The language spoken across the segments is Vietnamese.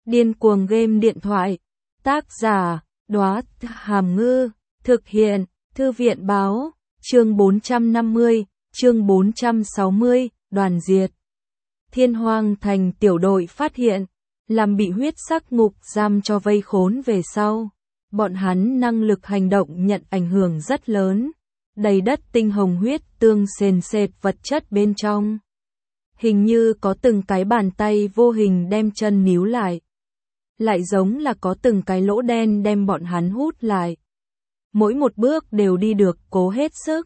Điên cuồng game điện thoại. Tác giả, Đóa Hàm Ngư. Thực hiện, Thư viện báo. Chương 450, chương 460, đoàn diệt. Thiên Hoang Thành tiểu đội phát hiện, làm bị huyết sắc ngục giam cho vây khốn về sau. Bọn hắn năng lực hành động nhận ảnh hưởng rất lớn. Đầy đất tinh hồng huyết tương sền sệt vật chất bên trong. Hình như có từng cái bàn tay vô hình đem chân níu lại. Lại giống là có từng cái lỗ đen đem bọn hắn hút lại. Mỗi một bước đều đi được cố hết sức.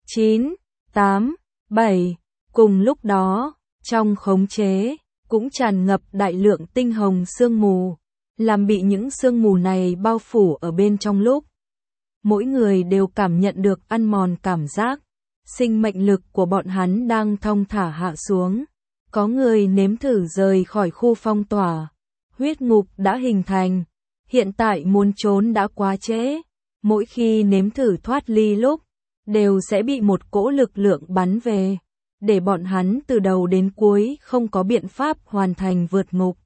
9, 8, 7. Cùng lúc đó, trong khống chế, cũng tràn ngập đại lượng tinh hồng sương mù. Làm bị những sương mù này bao phủ ở bên trong lúc. Mỗi người đều cảm nhận được ăn mòn cảm giác. Sinh mệnh lực của bọn hắn đang thong thả hạ xuống. Có người nếm thử rời khỏi khu phong tỏa. Huyết ngục đã hình thành. Hiện tại muốn trốn đã quá trễ. Mỗi khi nếm thử thoát ly lúc, đều sẽ bị một cỗ lực lượng bắn về. Để bọn hắn từ đầu đến cuối không có biện pháp hoàn thành vượt ngục.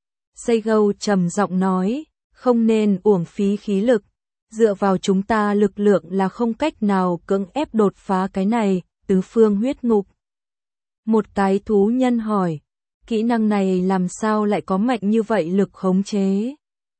Seigo trầm giọng nói, không nên uổng phí khí lực. Dựa vào chúng ta lực lượng là không cách nào cưỡng ép đột phá cái này, tứ phương huyết ngục. Một cái thú nhân hỏi, kỹ năng này làm sao lại có mạnh như vậy lực khống chế?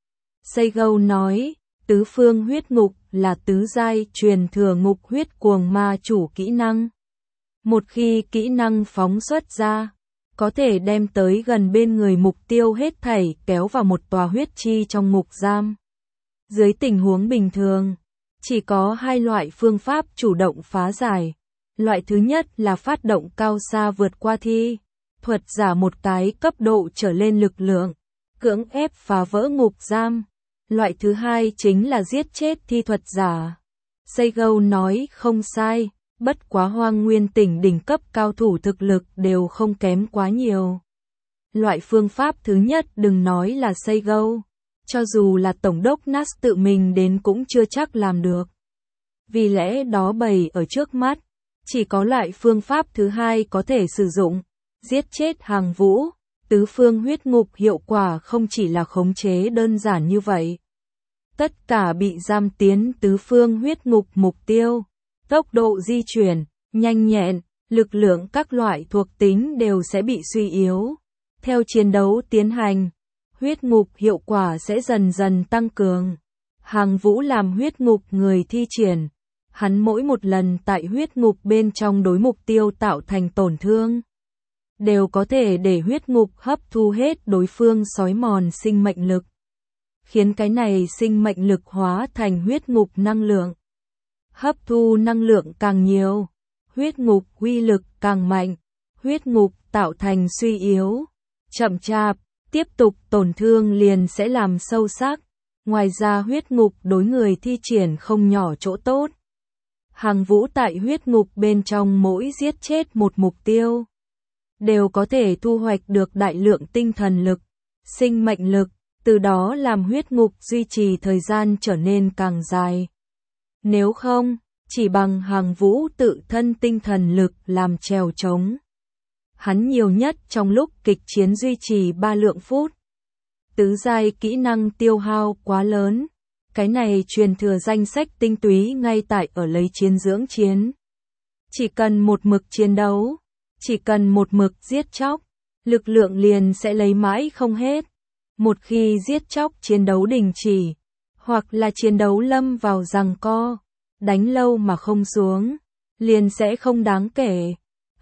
Seigo nói, tứ phương huyết ngục là tứ giai truyền thừa ngục huyết cuồng ma chủ kỹ năng. Một khi kỹ năng phóng xuất ra, có thể đem tới gần bên người mục tiêu hết thảy kéo vào một tòa huyết chi trong ngục giam. Dưới tình huống bình thường, chỉ có hai loại phương pháp chủ động phá giải. Loại thứ nhất là phát động cao xa vượt qua thi thuật giả một cái cấp độ trở lên lực lượng, cưỡng ép phá vỡ ngục giam. Loại thứ hai chính là giết chết thi thuật giả. Seigo nói không sai, bất quá Hoang Nguyên tỉnh đỉnh cấp cao thủ thực lực đều không kém quá nhiều. Loại phương pháp thứ nhất đừng nói là Seigo, cho dù là Tổng đốc Nas tự mình đến cũng chưa chắc làm được. Vì lẽ đó bày ở trước mắt, chỉ có loại phương pháp thứ hai có thể sử dụng, giết chết Hàng Vũ. Tứ phương huyết ngục hiệu quả không chỉ là khống chế đơn giản như vậy. Tất cả bị giam tiến tứ phương huyết ngục mục tiêu, tốc độ di chuyển, nhanh nhẹn, lực lượng các loại thuộc tính đều sẽ bị suy yếu. Theo chiến đấu tiến hành, huyết ngục hiệu quả sẽ dần dần tăng cường. Hàng Vũ làm huyết ngục người thi triển. Hắn mỗi một lần tại huyết ngục bên trong đối mục tiêu tạo thành tổn thương, đều có thể để huyết ngục hấp thu hết đối phương xói mòn sinh mệnh lực. Khiến cái này sinh mệnh lực hóa thành huyết ngục năng lượng. Hấp thu năng lượng càng nhiều, huyết ngục uy lực càng mạnh, huyết ngục tạo thành suy yếu, chậm chạp, tiếp tục tổn thương liền sẽ làm sâu sắc. Ngoài ra huyết ngục đối người thi triển không nhỏ chỗ tốt. Hàng Vũ tại huyết ngục bên trong mỗi giết chết một mục tiêu, đều có thể thu hoạch được đại lượng tinh thần lực, sinh mệnh lực, từ đó làm huyết ngục duy trì thời gian trở nên càng dài. Nếu không, chỉ bằng Hàng Vũ tự thân tinh thần lực làm trèo trống. Hắn nhiều nhất trong lúc kịch chiến duy trì 3 lượng phút. Tứ giai kỹ năng tiêu hao quá lớn. Cái này truyền thừa danh sách tinh túy ngay tại ở lấy chiến dưỡng chiến. Chỉ cần một mực chiến đấu, chỉ cần một mực giết chóc, lực lượng liền sẽ lấy mãi không hết. Một khi giết chóc chiến đấu đình chỉ, hoặc là chiến đấu lâm vào giằng co, đánh lâu mà không xuống, liền sẽ không đáng kể.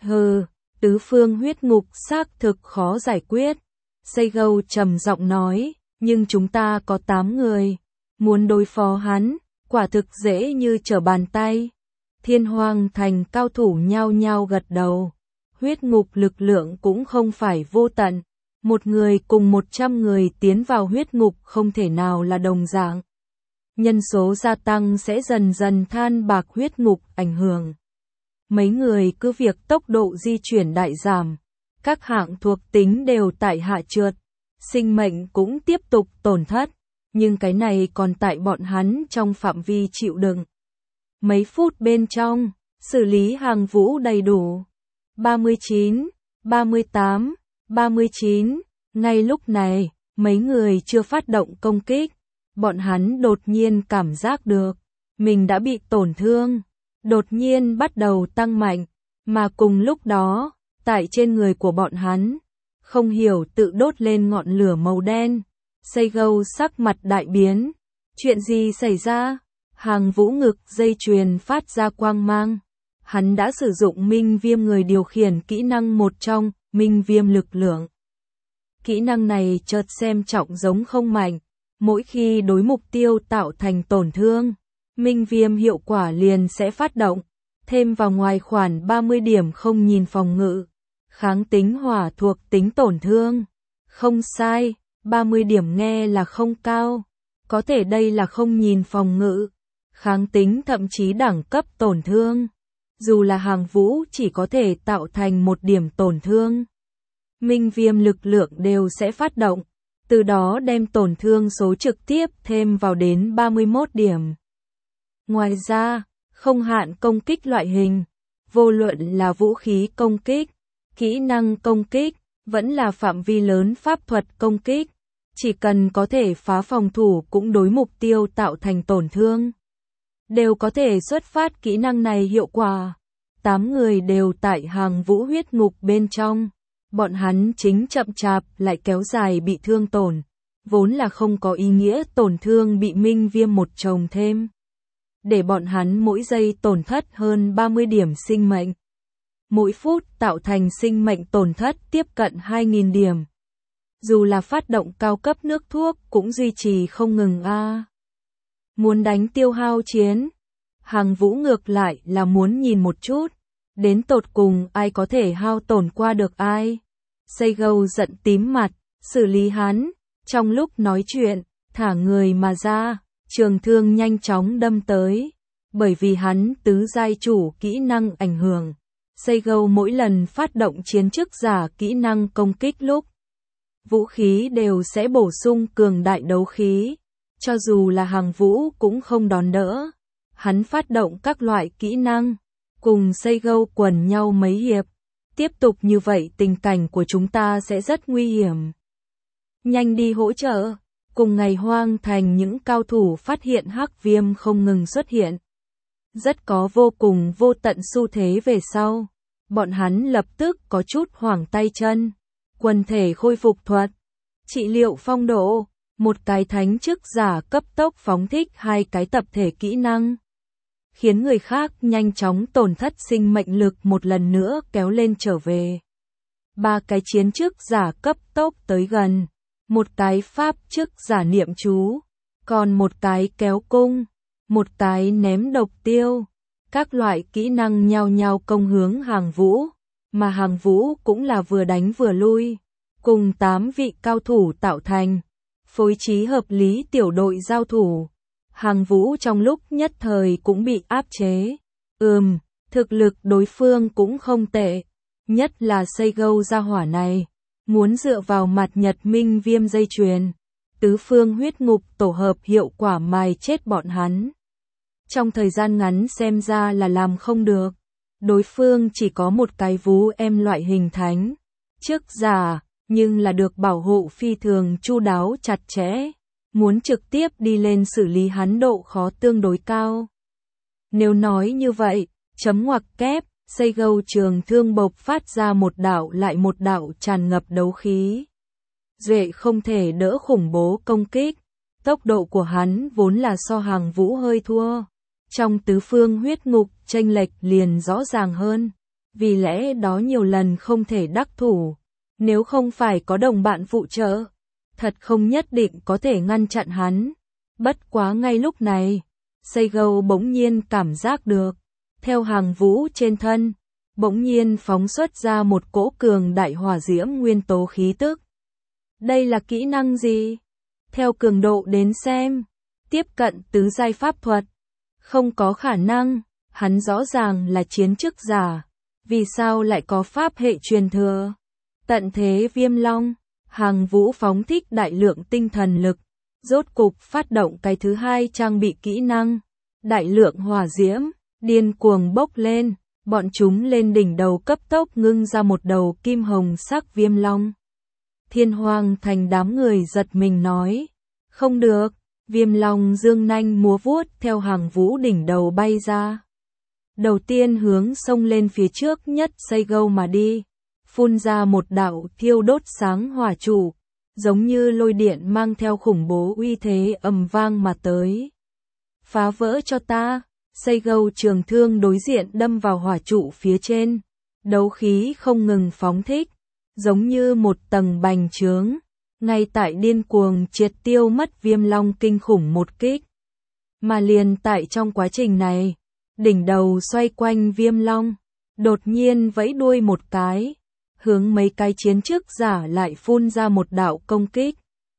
Tứ phương huyết ngục xác thực khó giải quyết. Seigo trầm giọng nói, nhưng chúng ta có 8 người. Muốn đối phó hắn, quả thực dễ như trở bàn tay. Thiên Hoang Thành cao thủ nhao nhao gật đầu. Huyết ngục lực lượng cũng không phải vô tận. Một người cùng 100 người tiến vào huyết ngục không thể nào là đồng dạng. Nhân số gia tăng sẽ dần dần than bạc huyết ngục ảnh hưởng. Mấy người cứ việc tốc độ di chuyển đại giảm. Các hạng thuộc tính đều tại hạ trượt. Sinh mệnh cũng tiếp tục tổn thất. Nhưng cái này còn tại bọn hắn trong phạm vi chịu đựng. Mấy phút bên trong, xử lý Hàng Vũ đầy đủ. 39, 38, 39. Ngay lúc này, Mấy người chưa phát động công kích, bọn hắn đột nhiên cảm giác được mình đã bị tổn thương, đột nhiên bắt đầu tăng mạnh, mà cùng lúc đó, tại trên người của bọn hắn, không hiểu tự đốt lên ngọn lửa màu đen. Seigo sắc mặt đại biến, chuyện gì xảy ra? Hàng Vũ ngực dây chuyền phát ra quang mang. Hắn đã sử dụng minh viêm người điều khiển kỹ năng một trong, minh viêm lực lượng. Kỹ năng này chợt xem trọng giống không mạnh, mỗi khi đối mục tiêu tạo thành tổn thương, minh viêm hiệu quả liền sẽ phát động, thêm vào ngoài khoản 30 điểm không nhìn phòng ngự, kháng tính hỏa thuộc tính tổn thương. Không sai, 30 điểm nghe là không cao, có thể đây là không nhìn phòng ngự, kháng tính thậm chí đẳng cấp tổn thương. Dù là Hàng Vũ chỉ có thể tạo thành 1 điểm tổn thương, minh viêm lực lượng đều sẽ phát động, từ đó đem tổn thương số trực tiếp thêm vào đến 31 điểm. Ngoài ra, không hạn công kích loại hình, vô luận là vũ khí công kích, kỹ năng công kích, vẫn là phạm vi lớn pháp thuật công kích, chỉ cần có thể phá phòng thủ cũng đối mục tiêu tạo thành tổn thương, đều có thể xuất phát kỹ năng này hiệu quả. 8 người đều tại Hàng Vũ huyết ngục bên trong, bọn hắn chính chậm chạp lại kéo dài bị thương tổn, vốn là không có ý nghĩa tổn thương bị minh viêm một chồng thêm, để bọn hắn mỗi giây tổn thất hơn 30 điểm sinh mệnh. Mỗi phút tạo thành sinh mệnh tổn thất tiếp cận 2.000 điểm. Dù là phát động cao cấp nước thuốc cũng duy trì không ngừng a. Muốn đánh tiêu hao chiến, Hàng Vũ ngược lại là muốn nhìn một chút, đến tột cùng ai có thể hao tổn qua được ai. Seigo giận tím mặt, xử lý hắn, trong lúc nói chuyện, thả người mà ra, trường thương nhanh chóng đâm tới, bởi vì hắn tứ giai chủ kỹ năng ảnh hưởng. Seigo mỗi lần phát động chiến chức giả kỹ năng công kích lúc, vũ khí đều sẽ bổ sung cường đại đấu khí, cho dù là Hàng Vũ cũng không đón đỡ. Hắn phát động các loại kỹ năng, cùng Seigo quần nhau mấy hiệp, tiếp tục như vậy tình cảnh của chúng ta sẽ rất nguy hiểm. Nhanh đi hỗ trợ. Cùng ngày Hoang Thành những cao thủ phát hiện hắc viêm không ngừng xuất hiện, rất có vô cùng vô tận xu thế về sau, bọn hắn lập tức có chút hoảng tay chân. Quần thể khôi phục thuật, trị liệu phong độ, một cái thánh chức giả cấp tốc phóng thích 2 cái tập thể kỹ năng, khiến người khác nhanh chóng tổn thất sinh mệnh lực một lần nữa kéo lên trở về. 3 cái chiến chức giả cấp tốc tới gần, một cái pháp chức giả niệm chú, còn một cái kéo cung, một cái ném độc tiêu. Các loại kỹ năng nhau nhau công hướng Hàng Vũ, mà Hàng Vũ cũng là vừa đánh vừa lui, cùng 8 vị cao thủ tạo thành phối trí hợp lý tiểu đội giao thủ. Hàng Vũ trong lúc nhất thời cũng bị áp chế. Thực lực đối phương cũng không tệ, nhất là Seigo gia hỏa này, muốn dựa vào mặt nhật minh viêm dây chuyền, tứ phương huyết ngục tổ hợp hiệu quả mài chết bọn hắn. Trong thời gian ngắn xem ra là làm không được, đối phương chỉ có một cái vú em loại hình thánh chức giả, nhưng là được bảo hộ phi thường chu đáo chặt chẽ, muốn trực tiếp đi lên xử lý hắn độ khó tương đối cao. Nếu nói như vậy, chấm ngoặc kép, Seigo trường thương bộc phát ra một đạo lại một đạo tràn ngập đấu khí. Duệ không thể đỡ khủng bố công kích, tốc độ của hắn vốn là so Hàng Vũ hơi thua. Trong tứ phương huyết ngục, chênh lệch liền rõ ràng hơn, vì lẽ đó nhiều lần không thể đắc thủ. Nếu không phải có đồng bạn phụ trợ, thật không nhất định có thể ngăn chặn hắn. Bất quá ngay lúc này, Seigo bỗng nhiên cảm giác được, theo Hàng Vũ trên thân, bỗng nhiên phóng xuất ra một cỗ cường đại hỏa diễm nguyên tố khí tức. Đây là kỹ năng gì? Theo cường độ đến xem, tiếp cận tứ giai pháp thuật. Không có khả năng, hắn rõ ràng là chiến chức giả, vì sao lại có pháp hệ truyền thừa? Tận thế viêm long, Hàng Vũ phóng thích đại lượng tinh thần lực, rốt cục phát động cái thứ 2 trang bị kỹ năng, đại lượng hỏa diễm, điên cuồng bốc lên, bọn chúng lên đỉnh đầu cấp tốc ngưng ra một đầu kim hồng sắc viêm long. Thiên Hoang Thành đám người giật mình nói. Không được, Viêm Long dương nanh múa vuốt theo Hàng Vũ đỉnh đầu bay ra. Đầu tiên hướng xông lên phía trước nhất xây gâu mà đi, phun ra một đạo thiêu đốt sáng hỏa trụ, giống như lôi điện mang theo khủng bố uy thế ầm vang mà tới. Phá vỡ cho ta, xây gâu trường thương đối diện đâm vào hỏa trụ phía trên, đấu khí không ngừng phóng thích, giống như một tầng bành trướng, ngay tại điên cuồng triệt tiêu mất Viêm Long kinh khủng một kích. Mà liền tại trong quá trình này, đỉnh đầu xoay quanh Viêm Long, đột nhiên vẫy đuôi một cái, hướng mấy cái chiến trước giả lại phun ra một đạo công kích.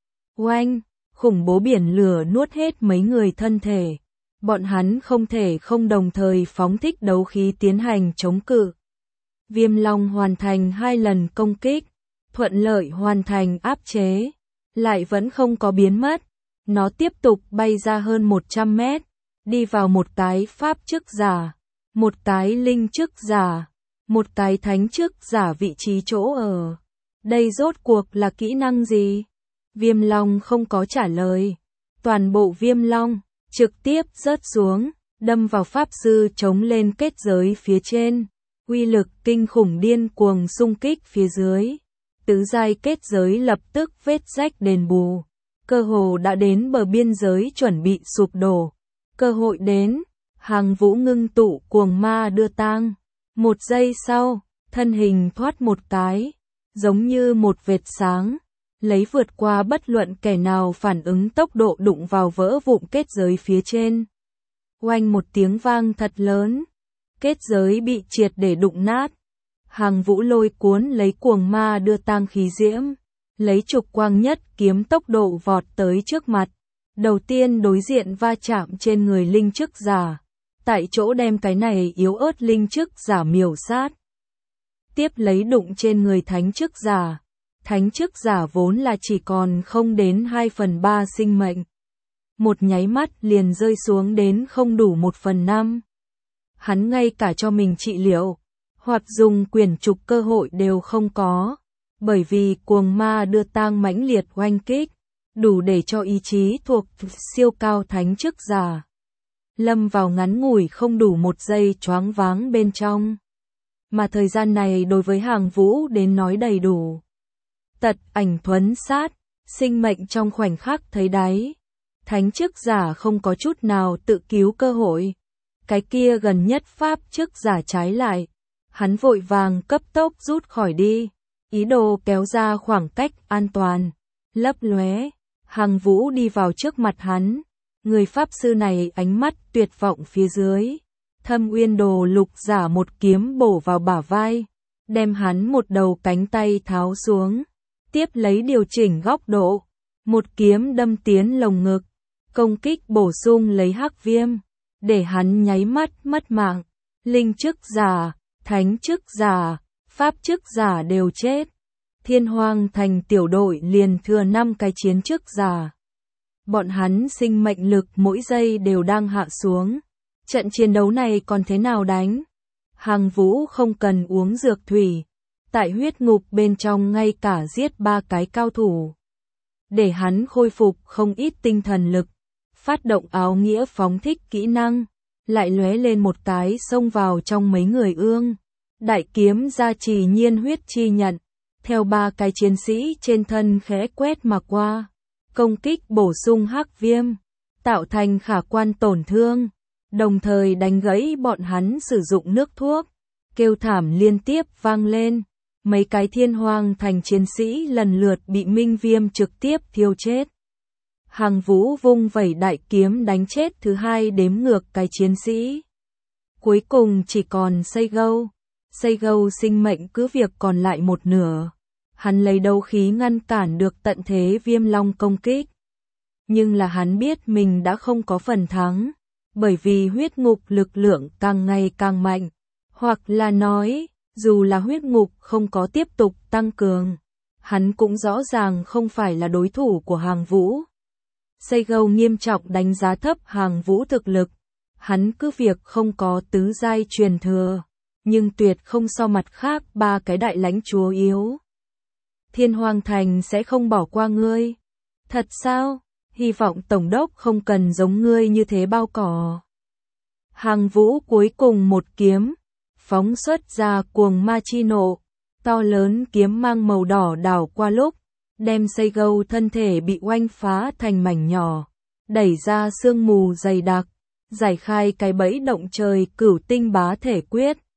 Oanh, khủng bố biển lửa nuốt hết mấy người thân thể, bọn hắn không thể không đồng thời phóng thích đấu khí tiến hành chống cự. Viêm Long hoàn thành 2 lần công kích, thuận lợi hoàn thành áp chế, lại vẫn không có biến mất, nó tiếp tục bay ra hơn 100 mét, đi vào một cái pháp chức giả, một cái linh chức giả, một cái thánh chức giả vị trí chỗ ở. Đây rốt cuộc là kỹ năng gì? Viêm Long không có trả lời. Toàn bộ Viêm Long trực tiếp rớt xuống, đâm vào pháp sư chống lên kết giới phía trên. Uy lực kinh khủng điên cuồng xung kích phía dưới. Tứ giai kết giới lập tức vết rách đền bù. Cơ hồ đã đến bờ biên giới chuẩn bị sụp đổ. Cơ hội đến, Hàng Vũ ngưng tụ cuồng ma đưa tang. Một giây sau, thân hình thoát một cái, giống như một vệt sáng, lấy vượt qua bất luận kẻ nào phản ứng tốc độ đụng vào vỡ vụn kết giới phía trên. Oanh một tiếng vang thật lớn, kết giới bị triệt để đụng nát. Hàng Vũ lôi cuốn lấy cuồng ma đưa tang khí diễm, lấy trục quang nhất kiếm tốc độ vọt tới trước mặt. Đầu tiên đối diện va chạm trên người linh chức giả, tại chỗ đem cái này yếu ớt linh chức giả miểu sát. Tiếp lấy đụng trên người thánh chức giả. Thánh chức giả vốn là chỉ còn không đến 2/3 sinh mệnh. Một nháy mắt liền rơi xuống đến không đủ 1/5. Hắn ngay cả cho mình trị liệu, hoặc dùng quyền trục cơ hội đều không có, bởi vì cuồng ma đưa tang mãnh liệt oanh kích, đủ để cho ý chí thuộc siêu cao thánh chức giả lâm vào ngắn ngủi không đủ 1 giây choáng váng bên trong. Mà thời gian này đối với Hàng Vũ đến nói đầy đủ. Tật ảnh thuấn sát, sinh mệnh trong khoảnh khắc thấy đáy. Thánh chức giả không có chút nào tự cứu cơ hội. Cái kia gần nhất pháp chức giả trái lại. Hắn vội vàng cấp tốc rút khỏi đi, ý đồ kéo ra khoảng cách an toàn. Lấp lóe, Hàng Vũ đi vào trước mặt hắn. Người pháp sư này ánh mắt tuyệt vọng phía dưới. Thâm Uyên Đồ Lục giả một kiếm bổ vào bả vai, đem hắn một đầu cánh tay tháo xuống, tiếp lấy điều chỉnh góc độ, một kiếm đâm tiến lồng ngực, công kích bổ sung lấy hắc viêm, để hắn nháy mắt mất mạng. Linh chức giả, thánh chức giả, pháp chức giả đều chết. Thiên Hoang Thành tiểu đội liền thừa 5 cái chiến chức giả. Bọn hắn sinh mệnh lực mỗi giây đều đang hạ xuống. Trận chiến đấu này còn thế nào đánh? Hàng Vũ không cần uống dược thủy. Tại huyết ngục bên trong ngay cả giết 3 cái cao thủ. Để hắn khôi phục không ít tinh thần lực. Phát động áo nghĩa phóng thích kỹ năng. Lại lóe lên một cái xông vào trong mấy người ương. Đại kiếm gia trì nhiên huyết chi nhận. Theo 3 cái chiến sĩ trên thân khẽ quét mà qua. Công kích bổ sung hắc viêm. Tạo thành khả quan tổn thương. Đồng thời đánh gãy bọn hắn sử dụng nước thuốc. Kêu thảm liên tiếp vang lên. Mấy cái Thiên Hoang Thành chiến sĩ lần lượt bị minh viêm trực tiếp thiêu chết. Hàng Vũ vung vẩy đại kiếm đánh chết thứ 2 đếm ngược cái chiến sĩ. Cuối cùng chỉ còn xây gâu. Xây gâu sinh mệnh cứ việc còn lại 1/2. Hắn lấy đấu khí ngăn cản được tận thế Viêm Long công kích. Nhưng là hắn biết mình đã không có phần thắng. Bởi vì huyết ngục lực lượng càng ngày càng mạnh. Hoặc là nói, dù là huyết ngục không có tiếp tục tăng cường, hắn cũng rõ ràng không phải là đối thủ của Hàng Vũ. Xây gâu nghiêm trọng đánh giá thấp Hàng Vũ thực lực. Hắn cứ việc không có tứ giai truyền thừa, nhưng tuyệt không so mặt khác 3 cái đại lãnh chúa yếu. Thiên Hoang Thành sẽ không bỏ qua ngươi. Thật sao? Hy vọng Tổng đốc không cần giống ngươi như thế bao cỏ. Hàng Vũ cuối cùng một kiếm, phóng xuất ra cuồng ma chi nộ, to lớn kiếm mang màu đỏ đảo qua lúc, đem Seigo thân thể bị oanh phá thành mảnh nhỏ, đẩy ra sương mù dày đặc, giải khai cái bẫy động trời Cửu Tinh Bá Thể Quyết.